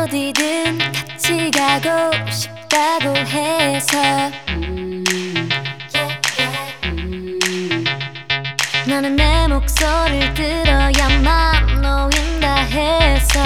어디든 같이 가고 싶다고 해서 너는 내 목소리를 들어야만 놓인다 해서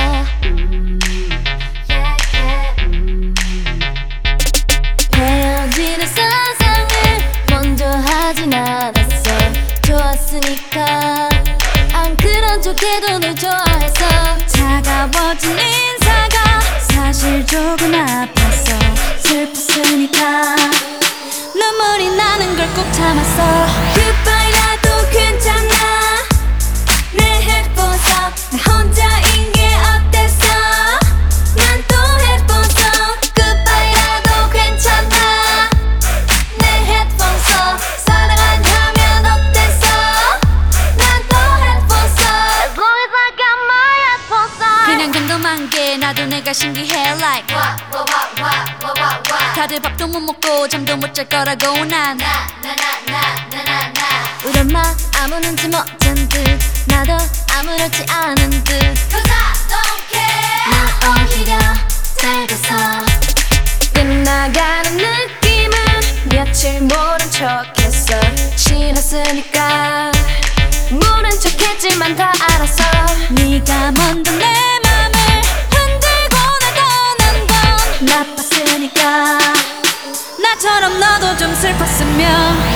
헤어지는 상상을 먼저 하진 않았어. 좋았으니까 안 그런 척해도 널 좋아해서 차가워진 인사가 사실 조금 아팠어. 슬펐으니까 눈물이 나는 걸 꼭 참았어. Goodbye라도 괜찮아. 내 헤드폰 써. 나 혼자인 게 어땠어. 난 또 헤드폰 써. Goodbye라도 괜찮아. 내 헤드폰 써. 사랑하냐면 어땠어. 난 또 헤드폰 써. As long as I got my headphones on. 그냥 궁금한 게 나도 내가 신기해 like 다들 밥도 못 먹고 잠도 못 잘 거라고 난 우리 엄마 아무 눈치 못 챈 듯 나도 아무렇지 않은 듯 Cause I don't care. 난 오히려 잘 돼서 끝나가는 느낌은 며칠 모른 척했어. 싫었으니까 모른 척했지만 다 알았어. 네가 먼저 내 맘을 흔들고 날 떠난 건 나빴으니까 나처럼 너도 좀 슬펐으면